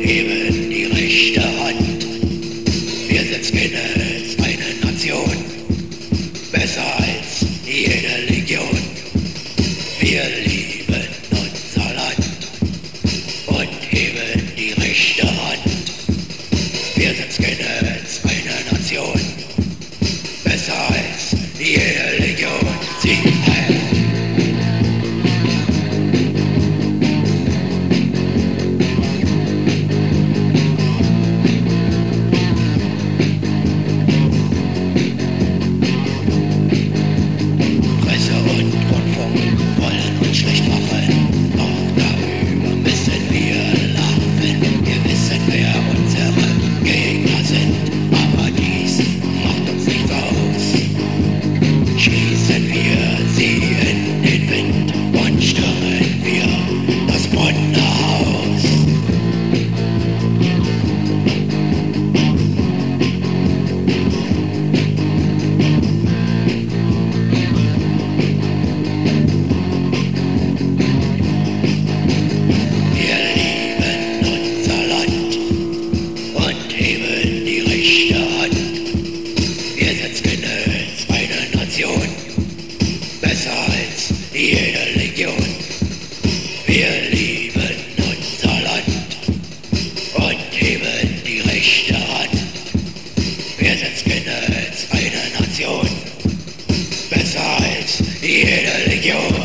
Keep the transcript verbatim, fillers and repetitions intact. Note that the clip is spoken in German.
heben die rechte Hand. Wir sind Skinheads, eine Nation, besser als jede Legion. Wir lieben unser Land und heben die rechte Hand. Wir sind Skinheads, eine Nation, besser als jede Legion. Sie ein. Schießen wir sie in den Wind und stürmen wir das Bonner Haus. Wir lieben unser Land und heben die rechte Hand. Wir sind Skinheads, eine Nation, besser als jede Legion. Wir lieben unser Land und heben die rechte Hand. Wir sind Skinheads, eine Nation, besser als jede Legion.